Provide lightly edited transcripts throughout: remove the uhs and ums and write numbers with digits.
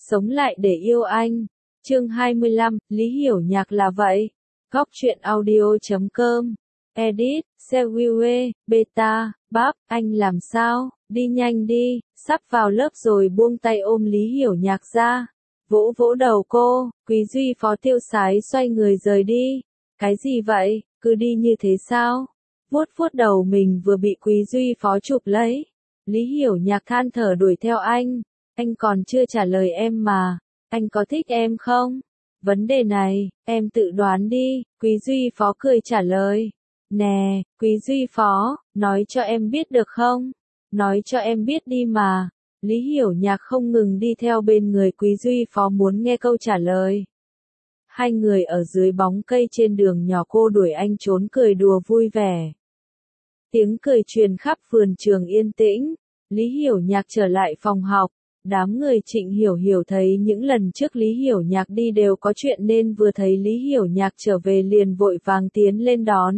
Sống lại để yêu anh. Chương 25, Lý Hiểu Nhạc là vậy. Góc truyện audio.com. Edit, Seviwe, Beta, Bắp, anh làm sao, đi nhanh đi, sắp vào lớp rồi buông tay ôm Lý Hiểu Nhạc ra. Vỗ vỗ đầu cô, Quý Duy Phó tiêu sái xoay người rời đi. Cái gì vậy, cứ đi như thế sao? Vuốt vuốt đầu mình vừa bị Quý Duy Phó chụp lấy. Lý Hiểu Nhạc than thở đuổi theo anh còn chưa trả lời em mà, anh có thích em không? Vấn đề này, em tự đoán đi, Quý Duy Phó cười trả lời. Nè, Quý Duy Phó, nói cho em biết được không? Nói cho em biết đi mà. Lý Hiểu Nhạc không ngừng đi theo bên người Quý Duy Phó muốn nghe câu trả lời. Hai người ở dưới bóng cây trên đường nhỏ cô đuổi anh trốn cười đùa vui vẻ. Tiếng cười truyền khắp vườn trường yên tĩnh. Lý Hiểu Nhạc trở lại phòng học. Đám người Trịnh Hiểu Hiểu thấy những lần trước Lý Hiểu Nhạc đi đều có chuyện nên vừa thấy Lý Hiểu Nhạc trở về liền vội vàng tiến lên đón.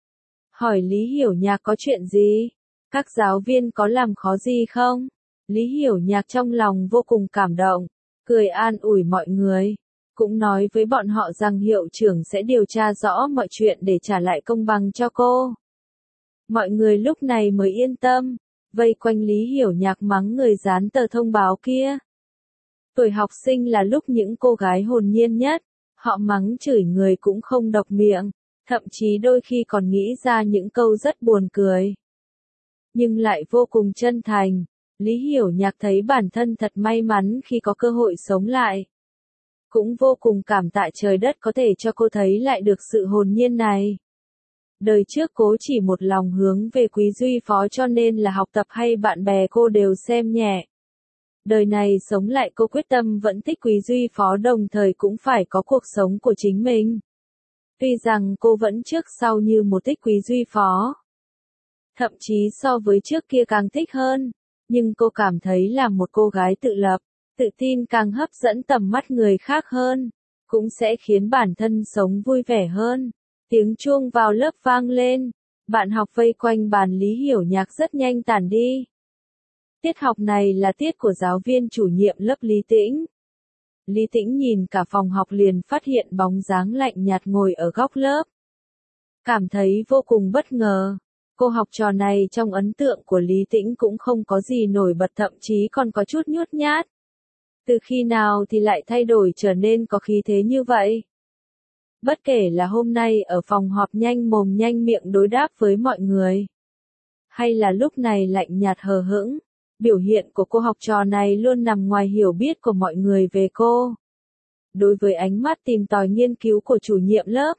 Hỏi Lý Hiểu Nhạc có chuyện gì? Các giáo viên có làm khó gì không? Lý Hiểu Nhạc trong lòng vô cùng cảm động, cười an ủi mọi người. Cũng nói với bọn họ rằng hiệu trưởng sẽ điều tra rõ mọi chuyện để trả lại công bằng cho cô. Mọi người lúc này mới yên tâm. Vây quanh Lý Hiểu Nhạc mắng người dán tờ thông báo kia. Tuổi học sinh là lúc những cô gái hồn nhiên nhất, họ mắng chửi người cũng không độc miệng, thậm chí đôi khi còn nghĩ ra những câu rất buồn cười. Nhưng lại vô cùng chân thành, Lý Hiểu Nhạc thấy bản thân thật may mắn khi có cơ hội sống lại. Cũng vô cùng cảm tạ trời đất có thể cho cô thấy lại được sự hồn nhiên này. Đời trước cô chỉ một lòng hướng về Quý Duy Phó cho nên là học tập hay bạn bè cô đều xem nhẹ. Đời này sống lại cô quyết tâm vẫn thích Quý Duy Phó đồng thời cũng phải có cuộc sống của chính mình. Tuy rằng cô vẫn trước sau như một thích Quý Duy Phó. Thậm chí so với trước kia càng thích hơn. Nhưng cô cảm thấy là một cô gái tự lập, tự tin càng hấp dẫn tầm mắt người khác hơn. Cũng sẽ khiến bản thân sống vui vẻ hơn. Tiếng chuông vào lớp vang lên, bạn học vây quanh bàn Lý Hiểu Nhạc rất nhanh tản đi. Tiết học này là tiết của giáo viên chủ nhiệm lớp Lý Tĩnh. Lý Tĩnh nhìn cả phòng học liền phát hiện bóng dáng lạnh nhạt ngồi ở góc lớp. Cảm thấy vô cùng bất ngờ, cô học trò này trong ấn tượng của Lý Tĩnh cũng không có gì nổi bật thậm chí còn có chút nhút nhát. Từ khi nào thì lại thay đổi trở nên có khí thế như vậy? Bất kể là hôm nay ở phòng họp nhanh mồm nhanh miệng đối đáp với mọi người, hay là lúc này lạnh nhạt hờ hững, biểu hiện của cô học trò này luôn nằm ngoài hiểu biết của mọi người về cô. Đối với ánh mắt tìm tòi nghiên cứu của chủ nhiệm lớp,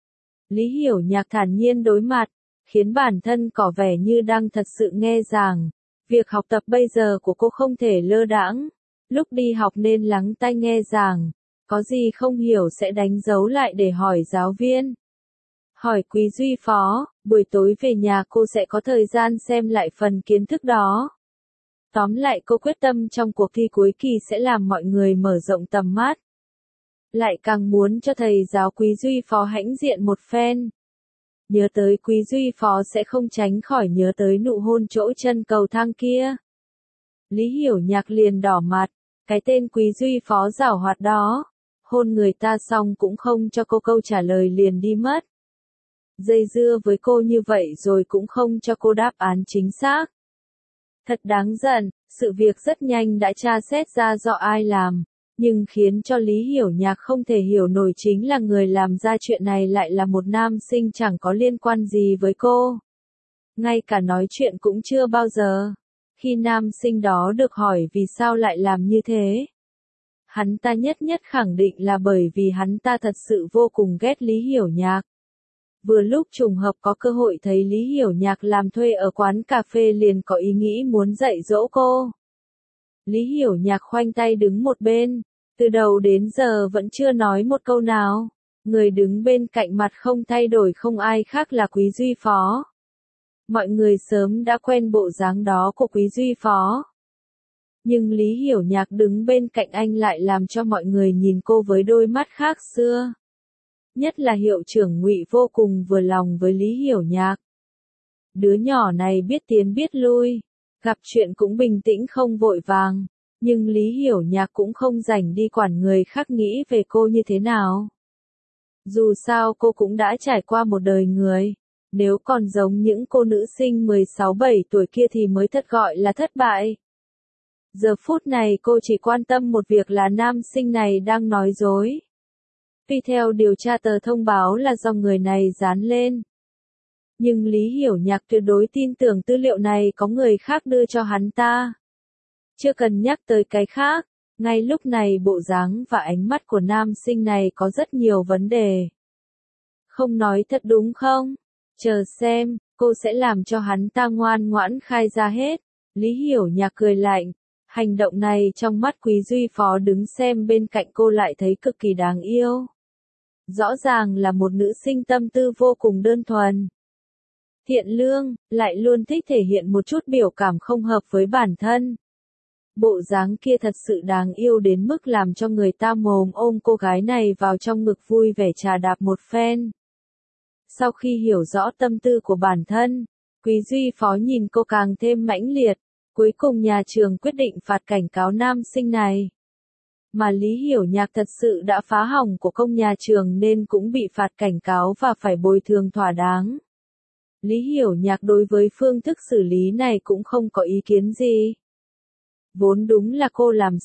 Lý Hiểu Nhạc thản nhiên đối mặt, khiến bản thân có vẻ như đang thật sự nghe giảng. Việc học tập bây giờ của cô không thể lơ đãng, lúc đi học nên lắng tai nghe giảng. Có gì không hiểu sẽ đánh dấu lại để hỏi giáo viên. Hỏi Quý Duy Phó, buổi tối về nhà cô sẽ có thời gian xem lại phần kiến thức đó. Tóm lại cô quyết tâm trong cuộc thi cuối kỳ sẽ làm mọi người mở rộng tầm mắt. Lại càng muốn cho thầy giáo Quý Duy Phó hãnh diện một phen. Nhớ tới Quý Duy Phó sẽ không tránh khỏi nhớ tới nụ hôn chỗ chân cầu thang kia. Lý Hiểu Nhạc liền đỏ mặt, cái tên Quý Duy Phó giảo hoạt đó. Hôn người ta xong cũng không cho cô câu trả lời liền đi mất. Dây dưa với cô như vậy rồi cũng không cho cô đáp án chính xác. Thật đáng giận, sự việc rất nhanh đã tra xét ra do ai làm. Nhưng khiến cho Lý Hiểu Nhạc không thể hiểu nổi chính là người làm ra chuyện này lại là một nam sinh chẳng có liên quan gì với cô. Ngay cả nói chuyện cũng chưa bao giờ. Khi nam sinh đó được hỏi vì sao lại làm như thế, hắn ta nhất khẳng định là bởi vì hắn ta thật sự vô cùng ghét Lý Hiểu Nhạc. Vừa lúc trùng hợp có cơ hội thấy Lý Hiểu Nhạc làm thuê ở quán cà phê liền có ý nghĩ muốn dạy dỗ cô. Lý Hiểu Nhạc khoanh tay đứng một bên, từ đầu đến giờ vẫn chưa nói một câu nào. Người đứng bên cạnh mặt không thay đổi không ai khác là Quý Duy Phó. Mọi người sớm đã quen bộ dáng đó của Quý Duy Phó. Nhưng Lý Hiểu Nhạc đứng bên cạnh anh lại làm cho mọi người nhìn cô với đôi mắt khác xưa. Nhất là hiệu trưởng Ngụy vô cùng vừa lòng với Lý Hiểu Nhạc. Đứa nhỏ này biết tiến biết lui, gặp chuyện cũng bình tĩnh không vội vàng, Nhưng Lý Hiểu Nhạc cũng không rảnh đi quản người khác nghĩ về cô như thế nào. Dù sao cô cũng đã trải qua một đời người. Nếu còn giống những cô nữ sinh 16-17 tuổi kia thì mới thật gọi là thất bại. Giờ phút này cô chỉ quan tâm một việc là nam sinh này đang nói dối. Tuy theo điều tra tờ thông báo là do người này dán lên. Nhưng Lý Hiểu Nhạc tuyệt đối tin tưởng tư liệu này có người khác đưa cho hắn ta. Chưa cần nhắc tới cái khác, ngay lúc này bộ dáng và ánh mắt của nam sinh này có rất nhiều vấn đề. Không nói thật đúng không? Chờ xem, cô sẽ làm cho hắn ta ngoan ngoãn khai ra hết. Lý Hiểu Nhạc cười lạnh. Hành động này trong mắt Quý Duy Phó đứng xem bên cạnh cô lại thấy cực kỳ đáng yêu. Rõ ràng là một nữ sinh tâm tư vô cùng đơn thuần. Thiện lương, lại luôn thích thể hiện một chút biểu cảm không hợp với bản thân. Bộ dáng kia thật sự đáng yêu đến mức làm cho người ta mồm ôm cô gái này vào trong ngực vui vẻ trà đạp một phen. Sau khi hiểu rõ tâm tư của bản thân, Quý Duy Phó nhìn cô càng thêm mãnh liệt. Cuối cùng nhà trường quyết định phạt cảnh cáo nam sinh này. Mà Lý Hiểu Nhạc thật sự đã phá hỏng của công nhà trường nên cũng bị phạt cảnh cáo và phải bồi thường thỏa đáng. Lý Hiểu Nhạc đối với phương thức xử lý này cũng không có ý kiến gì. Vốn đúng là cô làm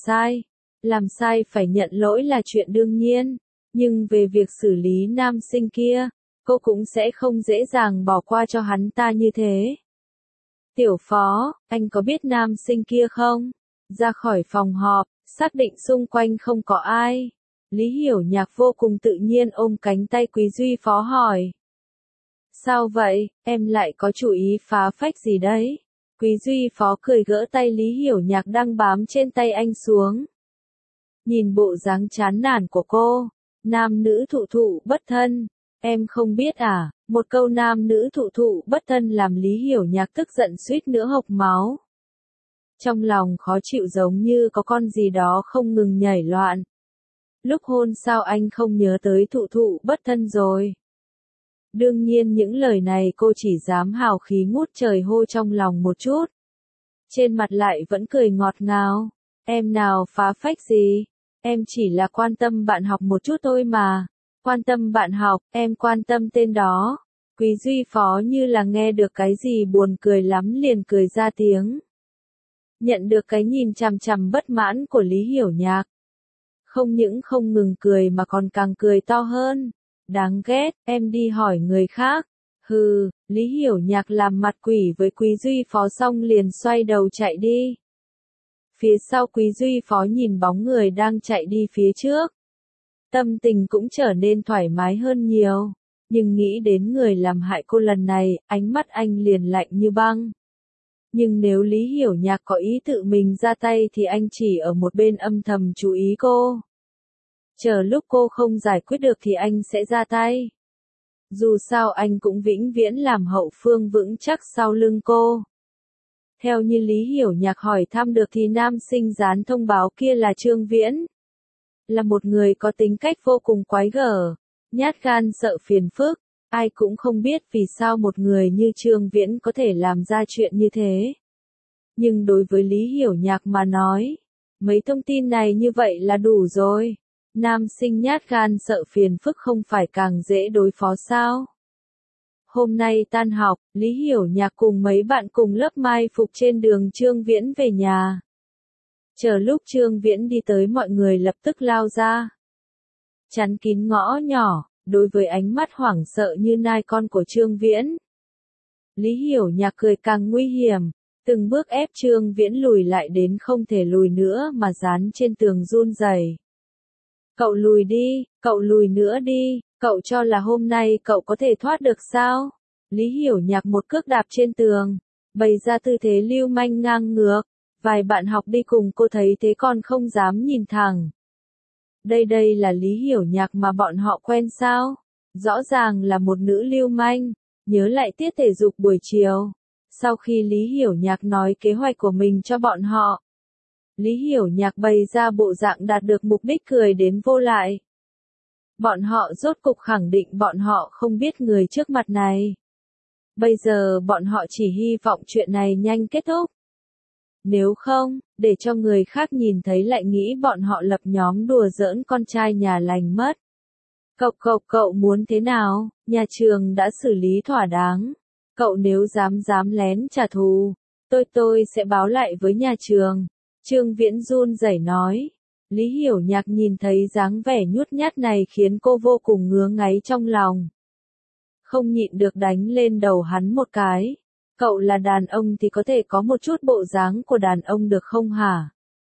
sai phải nhận lỗi là chuyện đương nhiên, nhưng về việc xử lý nam sinh kia, cô cũng sẽ không dễ dàng bỏ qua cho hắn ta như thế. Tiểu Phó, anh có biết nam sinh kia không? Ra khỏi phòng họp, xác định xung quanh không có ai. Lý Hiểu Nhạc vô cùng tự nhiên ôm cánh tay Quý Duy Phó hỏi. Sao vậy, em lại có chủ ý phá phách gì đấy? Quý Duy Phó cười gỡ tay Lý Hiểu Nhạc đang bám trên tay anh xuống. Nhìn bộ dáng chán nản của cô, nam nữ thụ thụ bất thân. Em không biết à, một câu nam nữ thụ thụ bất thân làm Lý Hiểu Nhạc tức giận suýt nữa hộc máu. Trong lòng khó chịu giống như có con gì đó không ngừng nhảy loạn. Lúc hôn sao anh không nhớ tới thụ thụ bất thân rồi. Đương nhiên những lời này cô chỉ dám hào khí ngút trời hô trong lòng một chút. Trên mặt lại vẫn cười ngọt ngào. Em nào phá phách gì, em chỉ là quan tâm bạn học một chút thôi mà. Quan tâm bạn học, em quan tâm tên đó. Quý Duy Phó như là nghe được cái gì buồn cười lắm liền cười ra tiếng. Nhận được cái nhìn chằm chằm bất mãn của Lý Hiểu Nhạc. Không những không ngừng cười mà còn càng cười to hơn. Đáng ghét, em đi hỏi người khác. Hừ, Lý Hiểu Nhạc làm mặt quỷ với Quý Duy Phó xong liền xoay đầu chạy đi. Phía sau Quý Duy Phó nhìn bóng người đang chạy đi phía trước. Tâm tình cũng trở nên thoải mái hơn nhiều. Nhưng nghĩ đến người làm hại cô lần này, ánh mắt anh liền lạnh như băng. Nhưng nếu Lý Hiểu Nhạc có ý tự mình ra tay thì anh chỉ ở một bên âm thầm chú ý cô. Chờ lúc cô không giải quyết được thì anh sẽ ra tay. Dù sao anh cũng vĩnh viễn làm hậu phương vững chắc sau lưng cô. Theo như Lý Hiểu Nhạc hỏi thăm được thì nam sinh dán thông báo kia là Trương Viễn. Là một người có tính cách vô cùng quái gở, nhát gan sợ phiền phức. Ai cũng không biết vì sao một người như Trương Viễn có thể làm ra chuyện như thế. Nhưng đối với Lý Hiểu Nhạc mà nói, mấy thông tin này như vậy là đủ rồi. Nam sinh nhát gan sợ phiền phức không phải càng dễ đối phó sao? Hôm nay tan học, Lý Hiểu Nhạc cùng mấy bạn cùng lớp mai phục trên đường Trương Viễn về nhà. Chờ lúc Trương Viễn đi tới mọi người lập tức lao ra. Chắn kín ngõ nhỏ, đối với ánh mắt hoảng sợ như nai con của Trương Viễn. Lý Hiểu Nhạc cười càng nguy hiểm, từng bước ép Trương Viễn lùi lại đến không thể lùi nữa mà dán trên tường run rẩy. Cậu lùi đi, cậu lùi nữa đi, cậu cho là hôm nay cậu có thể thoát được sao? Lý Hiểu Nhạc một cước đạp trên tường, bày ra tư thế lưu manh ngang ngược. Vài bạn học đi cùng cô thấy thế còn không dám nhìn thẳng. Đây là Lý Hiểu Nhạc mà bọn họ quen sao? Rõ ràng là một nữ lưu manh. Nhớ lại tiết thể dục buổi chiều. Sau khi Lý Hiểu Nhạc nói kế hoạch của mình cho bọn họ, Lý Hiểu Nhạc bày ra bộ dạng đạt được mục đích cười đến vô lại. Bọn họ rốt cục khẳng định bọn họ không biết người trước mặt này. Bây giờ bọn họ chỉ hy vọng chuyện này nhanh kết thúc. Nếu không, để cho người khác nhìn thấy lại nghĩ bọn họ lập nhóm đùa giỡn con trai nhà lành mất. Cậu muốn thế nào? Nhà trường đã xử lý thỏa đáng. Cậu nếu dám lén trả thù, tôi sẽ báo lại với nhà trường. Trương Viễn run rẩy nói. Lý Hiểu Nhạc nhìn thấy dáng vẻ nhút nhát này khiến cô vô cùng ngứa ngáy trong lòng. Không nhịn được đánh lên đầu hắn một cái. Cậu là đàn ông thì có thể có một chút bộ dáng của đàn ông được không hả?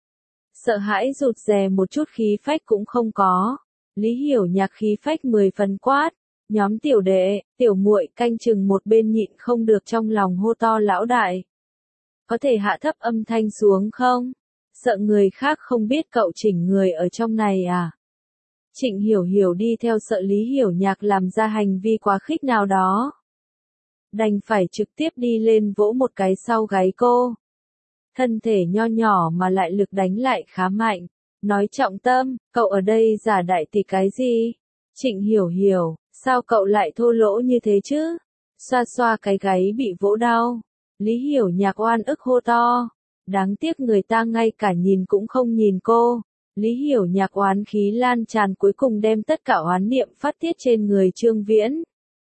Sợ hãi rụt rè một chút khí phách cũng không có. Lý Hiểu Nhạc khí phách 10 phần quát. Nhóm tiểu đệ, tiểu muội canh chừng một bên nhịn không được trong lòng hô to lão đại. Có thể hạ thấp âm thanh xuống không? Sợ người khác không biết cậu chỉnh người ở trong này à? Trịnh Hiểu Hiểu đi theo sợ Lý Hiểu Nhạc làm ra hành vi quá khích nào đó. Đành phải trực tiếp đi lên vỗ một cái sau gáy cô. Thân thể nho nhỏ mà lại lực đánh lại khá mạnh. Nói trọng tâm, cậu ở đây giả đại thì cái gì? Trịnh Hiểu Hiểu, sao cậu lại thô lỗ như thế chứ? Xoa xoa cái gáy bị vỗ đau. Lý Hiểu Nhạc oan ức hô to. Đáng tiếc người ta ngay cả nhìn cũng không nhìn cô. Lý Hiểu Nhạc oán khí lan tràn cuối cùng đem tất cả oán niệm phát tiết trên người Trương Viễn.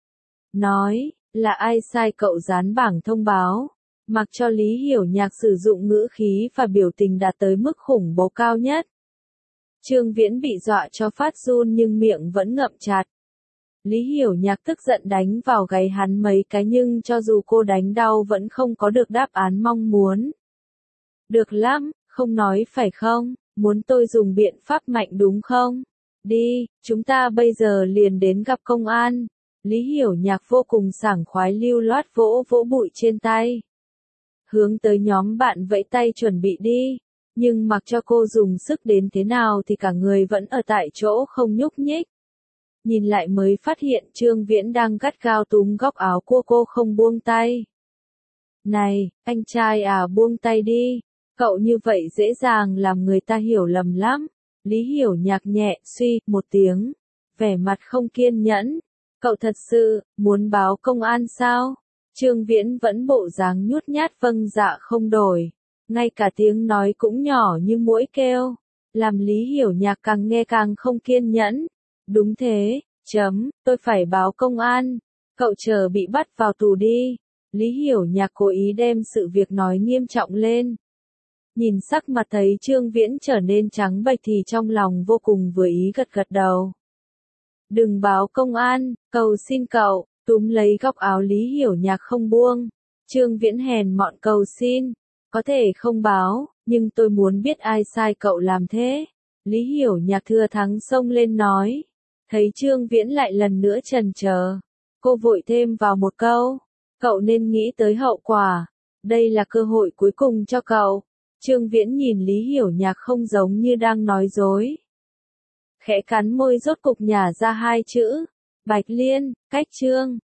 Nói, là ai sai cậu dán bảng thông báo? Mặc cho Lý Hiểu Nhạc sử dụng ngữ khí và biểu tình đạt tới mức khủng bố cao nhất. Trương Viễn bị dọa cho phát run nhưng miệng vẫn ngậm chặt. Lý Hiểu Nhạc tức giận đánh vào gáy hắn mấy cái nhưng cho dù cô đánh đau vẫn không có được đáp án mong muốn. Được lắm, không nói phải không? Muốn tôi dùng biện pháp mạnh đúng không? Đi, chúng ta bây giờ liền đến gặp công an. Lý Hiểu Nhạc vô cùng sảng khoái lưu loát vỗ vỗ bụi trên tay. Hướng tới nhóm bạn vẫy tay chuẩn bị đi. Nhưng mặc cho cô dùng sức đến thế nào thì cả người vẫn ở tại chỗ không nhúc nhích. Nhìn lại mới phát hiện Trương Viễn đang gắt gao túm góc áo của cô không buông tay. Này, anh trai à buông tay đi. Cậu như vậy dễ dàng làm người ta hiểu lầm lắm. Lý Hiểu Nhạc nhẹ suy một tiếng. Vẻ mặt không kiên nhẫn. Cậu thật sự, muốn báo công an sao? Trương Viễn vẫn bộ dáng nhút nhát vâng dạ không đổi. Ngay cả tiếng nói cũng nhỏ như muỗi kêu. Làm Lý Hiểu Nhạc càng nghe càng không kiên nhẫn. Đúng thế, tôi phải báo công an. Cậu chờ bị bắt vào tù đi. Lý Hiểu Nhạc cố ý đem sự việc nói nghiêm trọng lên. Nhìn sắc mặt thấy Trương Viễn trở nên trắng bệch thì trong lòng vô cùng vừa ý gật gật đầu. Đừng báo công an, cầu xin cậu, túm lấy góc áo Lý Hiểu Nhạc không buông. Trương Viễn hèn mọn cầu xin, có thể không báo, nhưng tôi muốn biết ai sai cậu làm thế. Lý Hiểu Nhạc thừa thắng xông lên nói. Thấy Trương Viễn lại lần nữa chần chờ, cô vội thêm vào một câu. Cậu nên nghĩ tới hậu quả. Đây là cơ hội cuối cùng cho cậu. Trương Viễn nhìn Lý Hiểu Nhạc không giống như đang nói dối. Khẽ cắn môi rốt cục nhả ra hai chữ. Bạch Liên, cách Trương.